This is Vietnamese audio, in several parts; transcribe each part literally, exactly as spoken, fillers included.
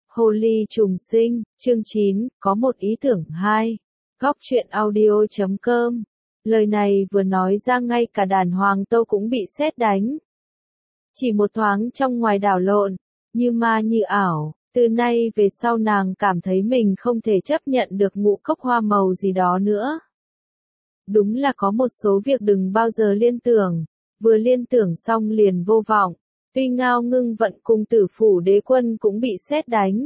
Hồ ly trùng sinh, chương chín, có một ý tưởng hai. Góc truyện audio chấm com. Lời này vừa nói ra ngay cả đàn Hoàng Tâu cũng bị sét đánh. Chỉ một thoáng trong ngoài đảo lộn, như ma như ảo, từ nay về sau nàng cảm thấy mình không thể chấp nhận được ngũ cốc hoa màu gì đó nữa. Đúng là có một số việc đừng bao giờ liên tưởng, vừa liên tưởng xong liền vô vọng. Tuy Ngao Ngưng Vận cùng Tử Phủ Đế Quân cũng bị sét đánh.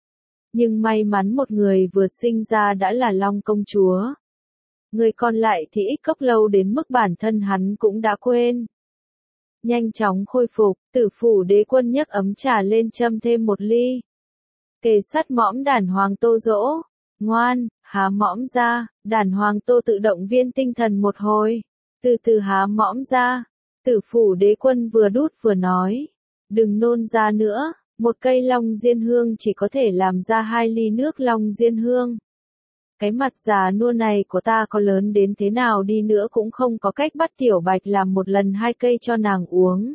Nhưng may mắn một người vừa sinh ra đã là Long công chúa. Người còn lại thì ít cốc lâu đến mức bản thân hắn cũng đã quên. Nhanh chóng khôi phục, Tử Phủ Đế Quân nhấc ấm trà lên châm thêm một ly. Kề sát mõm đàn Hoàng Tô dỗ. Ngoan, há mõm ra, đàn Hoàng Tô tự động viên tinh thần một hồi. Từ từ há mõm ra. Tử Phủ Đế Quân vừa đút vừa nói. Đừng nôn ra nữa, một cây long diên hương chỉ có thể làm ra hai ly nước long diên hương. Cái mặt già nua này của ta có lớn đến thế nào đi nữa cũng không có cách bắt Tiểu Bạch làm một lần hai cây cho nàng uống.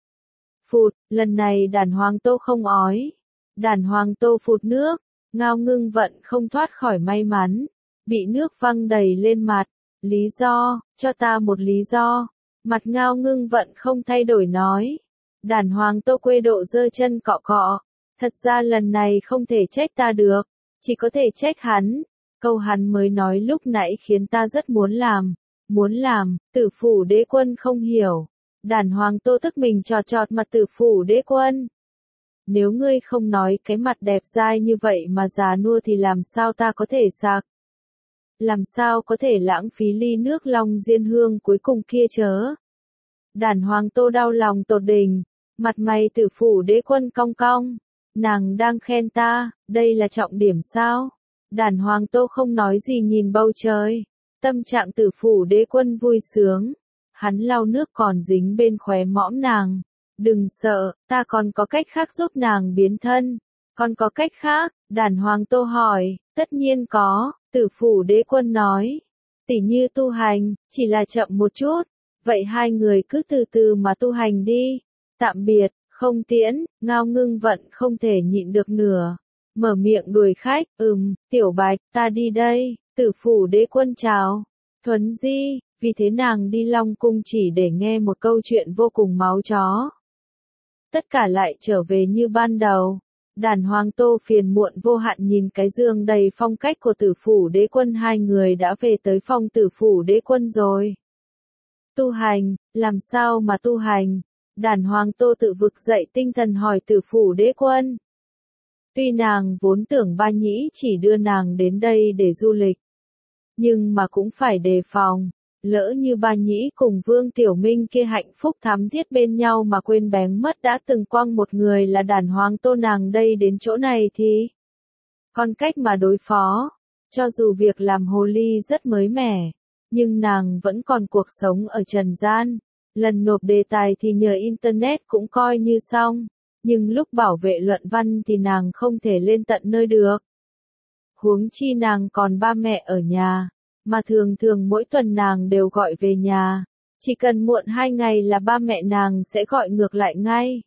Phụt, lần này đàn Hoàng Tô không ói. Đàn Hoàng Tô phụt nước, Ngao Ngưng Vận không thoát khỏi may mắn. Bị nước văng đầy lên mặt. Lý do, cho ta một lý do. Mặt Ngao Ngưng Vận không thay đổi nói. Đàn Hoàng Tô quê độ giơ chân cọ cọ. Thật ra lần này không thể trách ta được. Chỉ có thể trách hắn. Câu hắn mới nói lúc nãy khiến ta rất muốn làm. Muốn làm, Tử Phủ Đế Quân không hiểu. Đàn Hoàng Tô tức mình trọt trọt mặt Tử Phủ Đế Quân. Nếu ngươi không nói cái mặt đẹp dai như vậy mà già nua thì làm sao ta có thể sạc? Làm sao có thể lãng phí ly nước long diên hương cuối cùng kia chớ? Đàn Hoàng Tô đau lòng tột đỉnh, mặt mày Tử Phủ Đế Quân cong cong. Nàng đang khen ta, đây là trọng điểm sao? Đàn Hoàng Tô không nói gì nhìn bầu trời. Tâm trạng Tử Phủ Đế Quân vui sướng. Hắn lau nước còn dính bên khóe mõm nàng. Đừng sợ, ta còn có cách khác giúp nàng biến thân. Còn có cách khác? Đàn Hoàng Tô hỏi. Tất nhiên có, Tử Phủ Đế Quân nói. Tỉ như tu hành, chỉ là chậm một chút. Vậy hai người cứ từ từ mà tu hành đi. Tạm biệt, không tiễn. Ngao Ngưng Vận không thể nhịn được nữa. Mở miệng đuổi khách. Ừm, Tiểu Bạch, ta đi đây. Tử Phủ Đế Quân chào. Thuấn Di, vì thế nàng đi Long Cung chỉ để nghe một câu chuyện vô cùng máu chó. Tất cả lại trở về như ban đầu. Đàn Hoàng Tô phiền muộn vô hạn nhìn cái giường đầy phong cách của Tử Phủ Đế Quân. Hai người đã về tới phòng Tử Phủ Đế Quân rồi. Tu hành, làm sao mà tu hành? Đàn Hoàng Tô tự vực dậy tinh thần hỏi Tử Phủ Đế Quân. Tuy nàng vốn tưởng Ba Nhĩ chỉ đưa nàng đến đây để du lịch. Nhưng mà cũng phải đề phòng. Lỡ như Ba Nhĩ cùng Vương Tiểu Minh kia hạnh phúc thắm thiết bên nhau mà quên bén mất đã từng quăng một người là đàn Hoàng Tô nàng đây đến chỗ này thì. Còn cách mà đối phó. Cho dù việc làm hồ ly rất mới mẻ. Nhưng nàng vẫn còn cuộc sống ở trần gian. Lần nộp đề tài thì nhờ Internet cũng coi như xong. Nhưng lúc bảo vệ luận văn thì nàng không thể lên tận nơi được. Huống chi nàng còn ba mẹ ở nhà. Mà thường thường mỗi tuần nàng đều gọi về nhà. Chỉ cần muộn hai ngày là ba mẹ nàng sẽ gọi ngược lại ngay.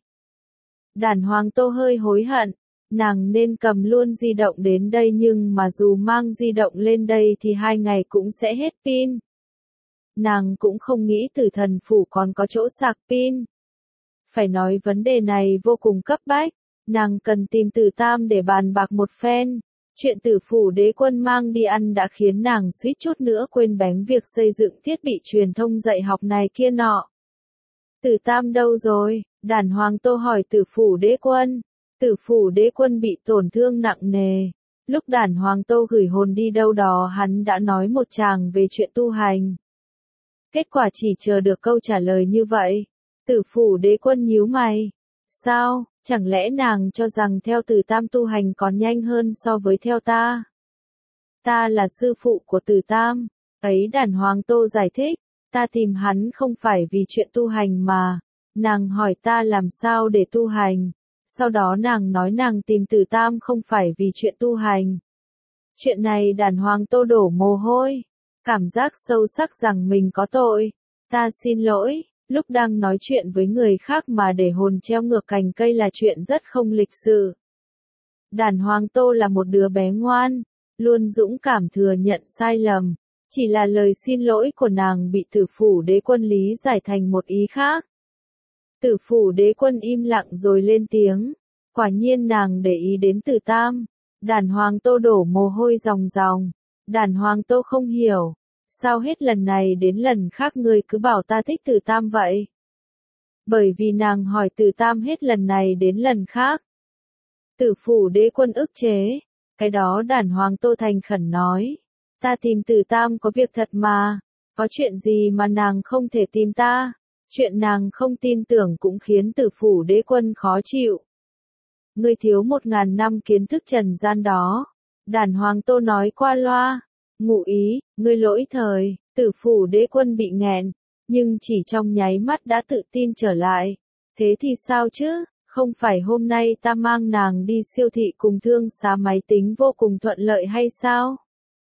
Đàn Hoàng Tô hơi hối hận. Nàng nên cầm luôn di động đến đây nhưng mà dù mang di động lên đây thì hai ngày cũng sẽ hết pin. Nàng cũng không nghĩ Tử Thần Phủ còn có chỗ sạc pin. Phải nói vấn đề này vô cùng cấp bách. Nàng cần tìm Tử Tam để bàn bạc một phen. Chuyện Tử Phủ Đế Quân mang đi ăn đã khiến nàng suýt chút nữa quên bén việc xây dựng thiết bị truyền thông dạy học này kia nọ. Tử Tam đâu rồi? Đàn Hoàng Tô hỏi Tử Phủ Đế Quân. Tử Phủ Đế Quân bị tổn thương nặng nề. Lúc đàn Hoàng Tô gửi hồn đi đâu đó hắn đã nói một tràng về chuyện tu hành. Kết quả chỉ chờ được câu trả lời như vậy. Tử Phủ Đế Quân nhíu mày. Sao? Chẳng lẽ nàng cho rằng theo Tử Tam tu hành còn nhanh hơn so với theo ta? Ta là sư phụ của Tử Tam. Ấy đàn Hoàng Tô giải thích. Ta tìm hắn không phải vì chuyện tu hành mà. Nàng hỏi ta làm sao để tu hành. Sau đó nàng nói nàng tìm Tử Tam không phải vì chuyện tu hành. Chuyện này đàn Hoàng Tô đổ mồ hôi. Cảm giác sâu sắc rằng mình có tội. Ta xin lỗi. Lúc đang nói chuyện với người khác mà để hồn treo ngược cành cây là chuyện rất không lịch sự. Đàn Hoàng Tô là một đứa bé ngoan, luôn dũng cảm thừa nhận sai lầm. Chỉ là lời xin lỗi của nàng bị Tử Phủ Đế Quân lý giải thành một ý khác. Tử Phủ Đế Quân im lặng rồi lên tiếng. Quả nhiên nàng để ý đến Tử Tam. Đàn Hoàng Tô đổ mồ hôi ròng ròng. Đàn Hoàng Tô không hiểu. Sao hết lần này đến lần khác ngươi cứ bảo ta thích Tử Tam vậy? Bởi vì nàng hỏi Tử Tam hết lần này đến lần khác. Tử Phủ Đế Quân ức chế. Cái đó Đàn Hoàng Tô thành khẩn nói. Ta tìm Tử Tam có việc thật mà. Có chuyện gì mà nàng không thể tìm ta? Chuyện nàng không tin tưởng cũng khiến Tử Phủ Đế Quân khó chịu. Ngươi thiếu một ngàn năm kiến thức trần gian đó. Đàn Hoàng Tô nói qua loa. Ngụ ý, ngươi lỗi thời. Tử Phủ Đế Quân bị nghẹn. Nhưng chỉ trong nháy mắt đã tự tin trở lại. Thế thì sao chứ? Không phải hôm nay ta mang nàng đi siêu thị cùng thương xá máy tính vô cùng thuận lợi hay sao?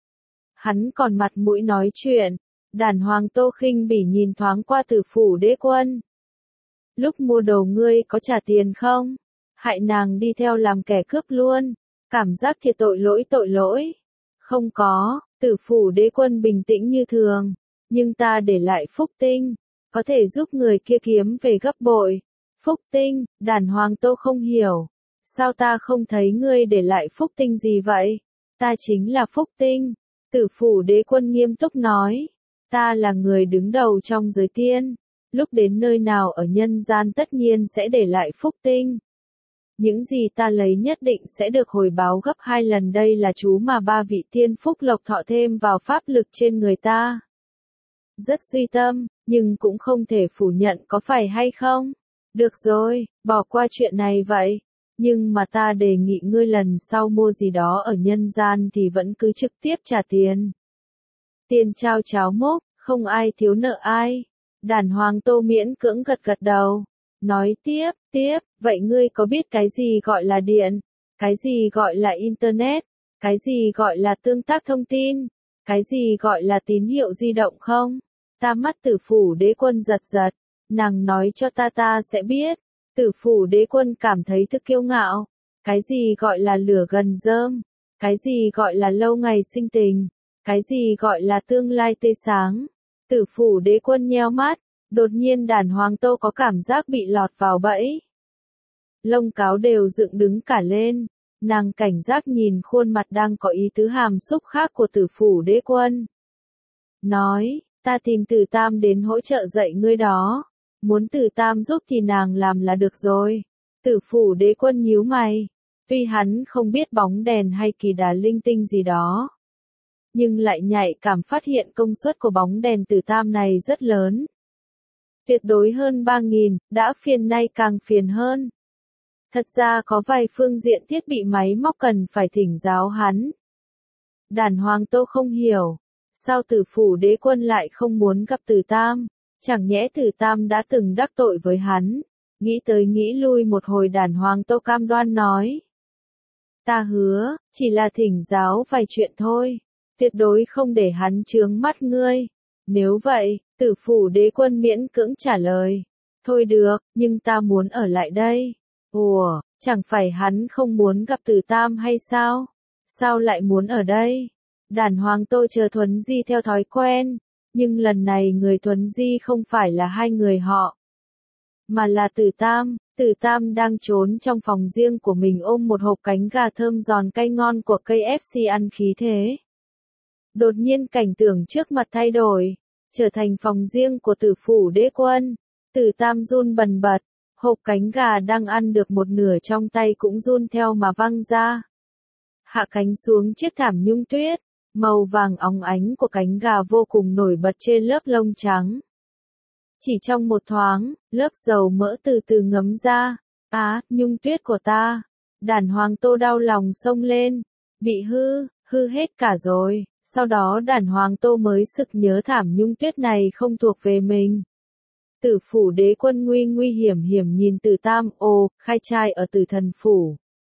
Hắn còn mặt mũi nói chuyện. Đàn Hoàng Tô khinh bỉ nhìn thoáng qua Tử Phủ Đế Quân. Lúc mua đồ ngươi có trả tiền không? Hại nàng đi theo làm kẻ cướp luôn. Cảm giác thiệt tội lỗi tội lỗi. Không có, Tử Phủ Đế Quân bình tĩnh như thường. Nhưng ta để lại phúc tinh. Có thể giúp người kia kiếm về gấp bội. Phúc tinh, Đàn Hoàng Tô không hiểu. Sao ta không thấy ngươi để lại phúc tinh gì vậy? Ta chính là phúc tinh. Tử Phủ Đế Quân nghiêm túc nói. Ta là người đứng đầu trong giới tiên. Lúc đến nơi nào ở nhân gian tất nhiên sẽ để lại phúc tinh. Những gì ta lấy nhất định sẽ được hồi báo gấp hai lần, đây là chú mà ba vị tiên phúc lộc thọ thêm vào pháp lực trên người ta. Rất suy tâm, nhưng cũng không thể phủ nhận có phải hay không? Được rồi, bỏ qua chuyện này vậy. Nhưng mà ta đề nghị ngươi lần sau mua gì đó ở nhân gian thì vẫn cứ trực tiếp trả tiền. Tiền trao cháo múc, không ai thiếu nợ ai. Đàn Hoàng Tô miễn cưỡng gật gật đầu. Nói tiếp, tiếp, vậy ngươi có biết cái gì gọi là điện? Cái gì gọi là Internet? Cái gì gọi là tương tác thông tin? Cái gì gọi là tín hiệu di động không? Ta mắt Tử Phủ Đế Quân giật giật. Nàng nói cho ta ta sẽ biết. Tử Phủ Đế Quân cảm thấy thức kiêu ngạo. Cái gì gọi là lửa gần rơm? Cái gì gọi là lâu ngày sinh tình? Cái gì gọi là tương lai tươi sáng? Tử Phủ Đế Quân nheo mắt. Đột nhiên Đàn Hoàng Tô có cảm giác bị lọt vào bẫy. Lông cáo đều dựng đứng cả lên. Nàng cảnh giác nhìn khuôn mặt đang có ý tứ hàm xúc khác của Tử Phủ Đế Quân. Nói, ta tìm Tử Tam đến hỗ trợ dạy ngươi đó. Muốn Tử Tam giúp thì nàng làm là được rồi. Tử Phủ Đế Quân nhíu mày. Tuy hắn không biết bóng đèn hay kỳ đà linh tinh gì đó. Nhưng lại nhạy cảm phát hiện công suất của bóng đèn Tử Tam này rất lớn. Tuyệt đối hơn ba nghìn, đã phiền nay càng phiền hơn. Thật ra có vài phương diện thiết bị máy móc cần phải thỉnh giáo hắn. Đàn Hoàng Tô không hiểu. Sao Tử Phủ Đế Quân lại không muốn gặp Tử Tam? Chẳng nhẽ Tử Tam đã từng đắc tội với hắn? Nghĩ tới nghĩ lui một hồi Đàn Hoàng Tô cam đoan nói. Ta hứa, chỉ là thỉnh giáo vài chuyện thôi. Tuyệt đối không để hắn chướng mắt ngươi. Nếu vậy, Tử Phủ Đế Quân miễn cưỡng trả lời. Thôi được, nhưng ta muốn ở lại đây. Ủa, chẳng phải hắn không muốn gặp Tử Tam hay sao? Sao lại muốn ở đây? Đàn Hoàng Tô chờ Thuấn Di theo thói quen. Nhưng lần này người Thuấn Di không phải là hai người họ. Mà là Tử Tam. Tử Tam đang trốn trong phòng riêng của mình ôm một hộp cánh gà thơm giòn cay ngon của ca ép xê ăn khí thế. Đột nhiên cảnh tượng trước mặt thay đổi. Trở thành phòng riêng của Tử Phủ Đế Quân. Tử Tam run bần bật. Hộp cánh gà đang ăn được một nửa trong tay cũng run theo mà văng ra. Hạ cánh xuống chiếc thảm nhung tuyết. Màu vàng óng ánh của cánh gà vô cùng nổi bật trên lớp lông trắng. Chỉ trong một thoáng, lớp dầu mỡ từ từ ngấm ra. Á, nhung tuyết của ta. Đàn Hoàng Tô đau lòng xông lên. Bị hư, hư hết cả rồi. Sau đó Đàn Hoàng Tô mới sực nhớ thảm nhung tuyết này không thuộc về mình. Tử Phủ Đế Quân nguy nguy hiểm hiểm nhìn Tử Tam, ồ, khai trai ở Tử Thần Phủ.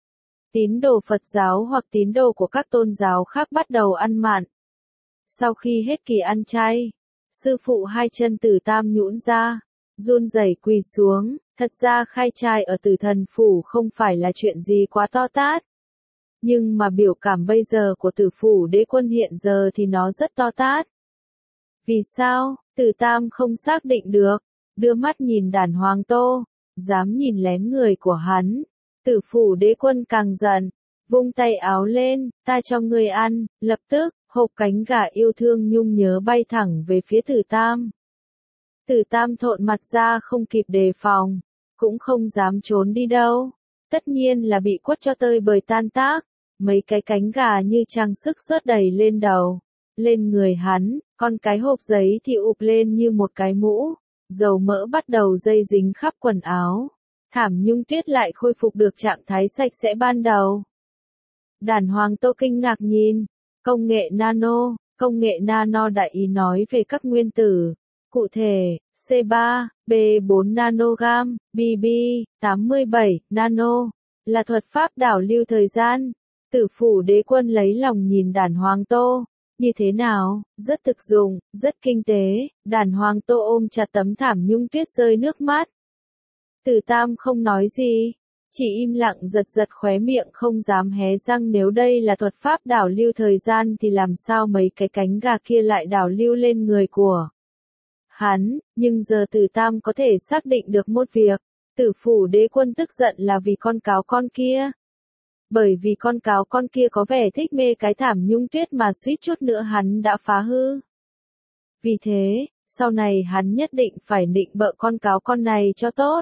Tín đồ Phật giáo hoặc tín đồ của các tôn giáo khác bắt đầu ăn mặn. Sau khi hết kỳ ăn chay, sư phụ hai chân Tử Tam nhũn ra, run rẩy quỳ xuống. Thật ra khai trai ở Tử Thần Phủ không phải là chuyện gì quá to tát. Nhưng mà biểu cảm bây giờ của Tử Phủ Đế Quân hiện giờ thì nó rất to tát. Vì sao? Tử Tam không xác định được, đưa mắt nhìn Đàn Hoàng Tô, dám nhìn lén người của hắn. Tử Phủ Đế Quân càng giận, vung tay áo lên, ta cho ngươi ăn, lập tức, hộp cánh gà yêu thương nhung nhớ bay thẳng về phía Tử Tam. Tử Tam thộn mặt ra không kịp đề phòng, cũng không dám trốn đi đâu. Tất nhiên là bị quất cho tơi bời tan tác, mấy cái cánh gà như trang sức rớt đầy lên đầu, lên người hắn, con cái hộp giấy thì ụp lên như một cái mũ, dầu mỡ bắt đầu dây dính khắp quần áo. Thảm Nhung Tuyết lại khôi phục được trạng thái sạch sẽ ban đầu. Đàn Hoàng Tô kinh ngạc nhìn, công nghệ nano, công nghệ nano đại ý nói về các nguyên tử, cụ thể, C ba, B bốn nanogam, B B, tám mươi bảy, nano, là thuật pháp đảo lưu thời gian. Tử Phủ Đế Quân lấy lòng nhìn Đàn Hoàng Tô, như thế nào, rất thực dụng, rất kinh tế. Đàn Hoàng Tô ôm chặt tấm thảm Nhung Tuyết rơi nước mắt. Tử Tam không nói gì, chỉ im lặng giật giật khóe miệng không dám hé răng. Nếu đây là thuật pháp đảo lưu thời gian thì làm sao mấy cái cánh gà kia lại đảo lưu lên người của hắn. Nhưng giờ Tử Tam có thể xác định được một việc, Tử Phủ Đế Quân tức giận là vì con cáo con kia. Bởi vì con cáo con kia có vẻ thích mê cái thảm Nhung Tuyết mà suýt chút nữa hắn đã phá hư. Vì thế, sau này hắn nhất định phải nịnh bợ con cáo con này cho tốt.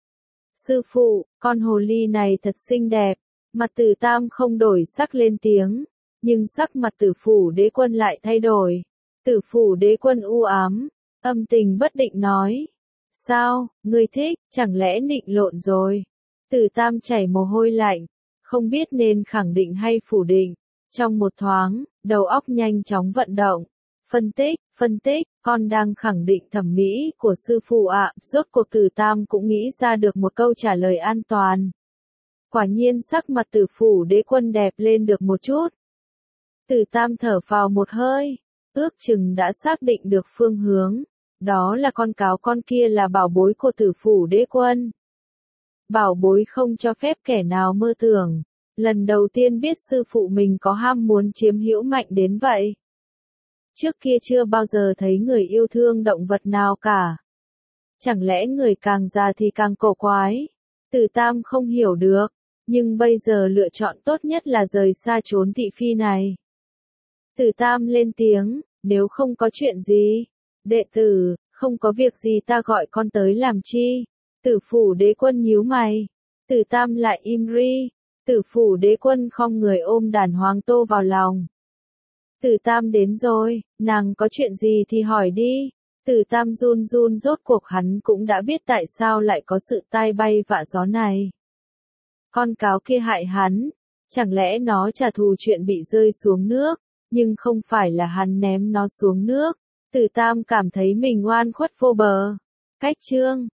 Sư phụ, con hồ ly này thật xinh đẹp. Mặt Tử Tam không đổi sắc lên tiếng, nhưng sắc mặt Tử Phủ Đế Quân lại thay đổi. Tử Phủ Đế Quân u ám, âm tình bất định nói. Sao, ngươi thích, chẳng lẽ nịnh lộn rồi? Tử Tam chảy mồ hôi lạnh, không biết nên khẳng định hay phủ định. Trong một thoáng, đầu óc nhanh chóng vận động. Phân tích, phân tích, con đang khẳng định thẩm mỹ của sư phụ ạ. Rốt cuộc Tử Tam cũng nghĩ ra được một câu trả lời an toàn. Quả nhiên sắc mặt Tử Phủ Đế Quân đẹp lên được một chút. Tử Tam thở phào một hơi, ước chừng đã xác định được phương hướng. Đó là con cáo con kia là bảo bối của Tử Phủ Đế Quân. Bảo bối không cho phép kẻ nào mơ tưởng. Lần đầu tiên biết sư phụ mình có ham muốn chiếm hữu mạnh đến vậy. Trước kia chưa bao giờ thấy người yêu thương động vật nào cả. Chẳng lẽ người càng già thì càng cổ quái? Tử Tam không hiểu được, nhưng bây giờ lựa chọn tốt nhất là rời xa chốn thị phi này. Tử Tam lên tiếng, nếu không có chuyện gì, đệ tử, không có việc gì ta gọi con tới làm chi? Tử Phủ Đế Quân nhíu mày. Tử Tam lại im ri. Tử Phủ Đế Quân khom người ôm Đàn Hoàng Tô vào lòng. Tử Tam đến rồi, nàng có chuyện gì thì hỏi đi. Tử Tam run run, rốt cuộc hắn cũng đã biết tại sao lại có sự tai bay vạ gió này. Con cáo kia hại hắn, chẳng lẽ nó trả thù chuyện bị rơi xuống nước, nhưng không phải là hắn ném nó xuống nước. Tử Tam cảm thấy mình oan khuất vô bờ. Cách chương